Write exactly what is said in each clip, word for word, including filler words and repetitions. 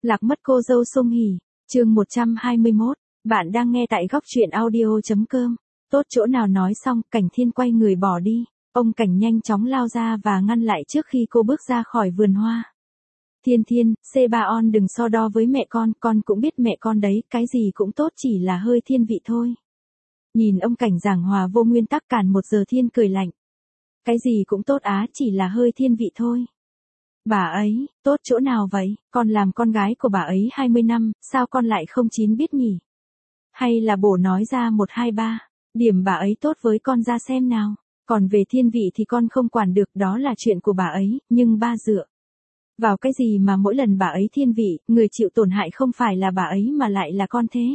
Lạc mất cô dâu Sung Hỉ, chương một trăm hai mươi mốt, bạn đang nghe tại góc truyện audio.com. Tốt chỗ nào nói xong, Cảnh Thiên quay người bỏ đi, ông Cảnh nhanh chóng lao ra và ngăn lại trước khi cô bước ra khỏi vườn hoa. Thiên Thiên, xê ba on đừng so đo với mẹ con, con cũng biết mẹ con đấy, cái gì cũng tốt chỉ là hơi thiên vị thôi. Nhìn ông Cảnh giảng hòa vô nguyên tắc cản một giờ Thiên cười lạnh. Cái gì cũng tốt á, chỉ là hơi thiên vị thôi. Bà ấy, tốt chỗ nào vậy, con làm con gái của bà ấy hai mươi năm, sao con lại không chín biết nhỉ? Hay là bổ nói ra một hai ba, điểm bà ấy tốt với con ra xem nào, còn về thiên vị thì con không quản được, đó là chuyện của bà ấy, nhưng ba dựa vào cái gì mà mỗi lần bà ấy thiên vị, người chịu tổn hại không phải là bà ấy mà lại là con thế?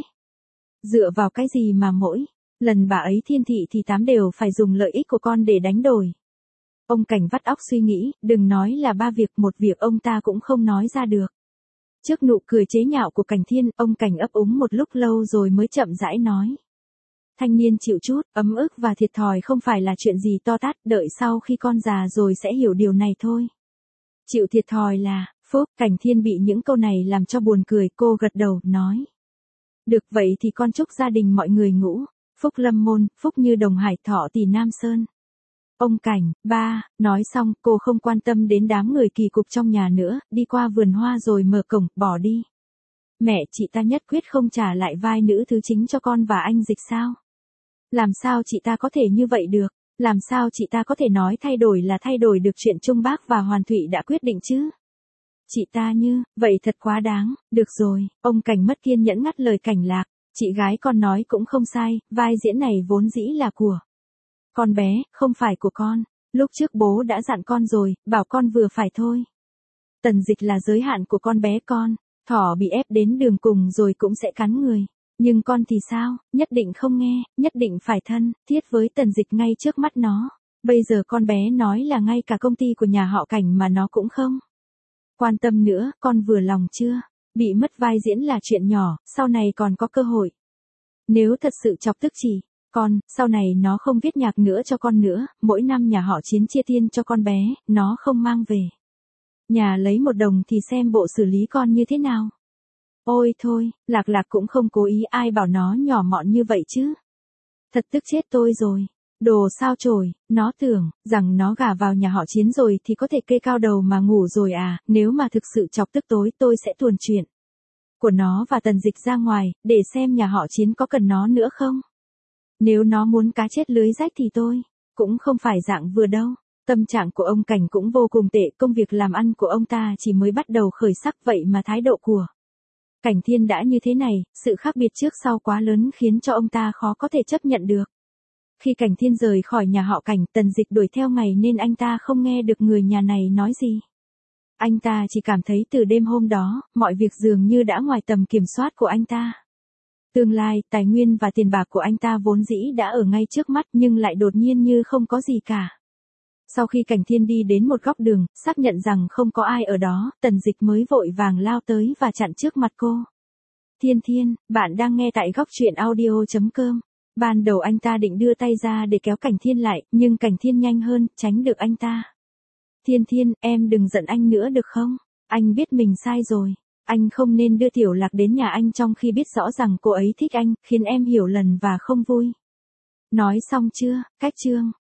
Dựa vào cái gì mà mỗi lần bà ấy thiên thị thì tám đều phải dùng lợi ích của con để đánh đổi? Ông Cảnh vắt óc suy nghĩ, đừng nói là ba việc, một việc ông ta cũng không nói ra được. Trước nụ cười chế nhạo của Cảnh Thiên, ông Cảnh ấp úng một lúc lâu rồi mới chậm rãi nói. Thanh niên chịu chút, ấm ức và thiệt thòi không phải là chuyện gì to tát, đợi sau khi con già rồi sẽ hiểu điều này thôi. Chịu thiệt thòi là, phúc, Cảnh Thiên bị những câu này làm cho buồn cười, cô gật đầu, nói. Được vậy thì con chúc gia đình mọi người ngũ, phúc lâm môn, phúc như đồng hải thọ tỷ Nam Sơn. Ông Cảnh, ba, nói xong, cô không quan tâm đến đám người kỳ cục trong nhà nữa, đi qua vườn hoa rồi mở cổng, bỏ đi. Mẹ, chị ta nhất quyết không trả lại vai nữ thứ chính cho con và anh Dịch sao? Làm sao chị ta có thể như vậy được? Làm sao chị ta có thể nói thay đổi là thay đổi được chuyện Trung Bác và Hoàn Thụy đã quyết định chứ? Chị ta như, vậy thật quá đáng, được rồi, ông Cảnh mất kiên nhẫn ngắt lời Cảnh Lạc, chị gái con nói cũng không sai, vai diễn này vốn dĩ là của con bé, không phải của con. Lúc trước bố đã dặn con rồi, bảo con vừa phải thôi. Tần Dịch là giới hạn của con bé con, thỏ bị ép đến đường cùng rồi cũng sẽ cắn người. Nhưng con thì sao, nhất định không nghe, nhất định phải thân, thiết với Tần Dịch ngay trước mắt nó. Bây giờ con bé nói là ngay cả công ty của nhà họ Cảnh mà nó cũng không quan tâm nữa, con vừa lòng chưa? Bị mất vai diễn là chuyện nhỏ, sau này còn có cơ hội. Nếu thật sự chọc tức chỉ con, sau này nó không viết nhạc nữa cho con nữa, mỗi năm nhà họ Chiến chia tiền cho con bé, nó không mang về nhà lấy một đồng thì xem bộ xử lý con như thế nào. Ôi thôi, Lạc Lạc cũng không cố ý, ai bảo nó nhỏ mọn như vậy chứ. Thật tức chết tôi rồi. Đồ sao chổi, nó tưởng rằng nó gả vào nhà họ Chiến rồi thì có thể kê cao đầu mà ngủ rồi à, nếu mà thực sự chọc tức tối tôi sẽ tuồn chuyện của nó và Tần Dịch ra ngoài, để xem nhà họ Chiến có cần nó nữa không. Nếu nó muốn cá chết lưới rách thì tôi cũng không phải dạng vừa đâu. Tâm trạng của ông Cảnh cũng vô cùng tệ, công việc làm ăn của ông ta chỉ mới bắt đầu khởi sắc, vậy mà thái độ của Cảnh Thiên đã như thế này, sự khác biệt trước sau quá lớn khiến cho ông ta khó có thể chấp nhận được. Khi Cảnh Thiên rời khỏi nhà họ Cảnh, Tần Dịch đuổi theo ngày nên anh ta không nghe được người nhà này nói gì. Anh ta chỉ cảm thấy từ đêm hôm đó, mọi việc dường như đã ngoài tầm kiểm soát của anh ta. Tương lai, tài nguyên và tiền bạc của anh ta vốn dĩ đã ở ngay trước mắt nhưng lại đột nhiên như không có gì cả. Sau khi Cảnh Thiên đi đến một góc đường, xác nhận rằng không có ai ở đó, Tần Dịch mới vội vàng lao tới và chặn trước mặt cô. Thiên Thiên, bạn đang nghe tại góc truyện audio.com. Ban đầu anh ta định đưa tay ra để kéo Cảnh Thiên lại, nhưng Cảnh Thiên nhanh hơn, tránh được anh ta. Thiên Thiên, em đừng giận anh nữa được không? Anh biết mình sai rồi. Anh không nên đưa Tiểu Lạc đến nhà anh trong khi biết rõ rằng cô ấy thích anh, khiến em hiểu lầm và không vui. Nói xong chưa, cách chương.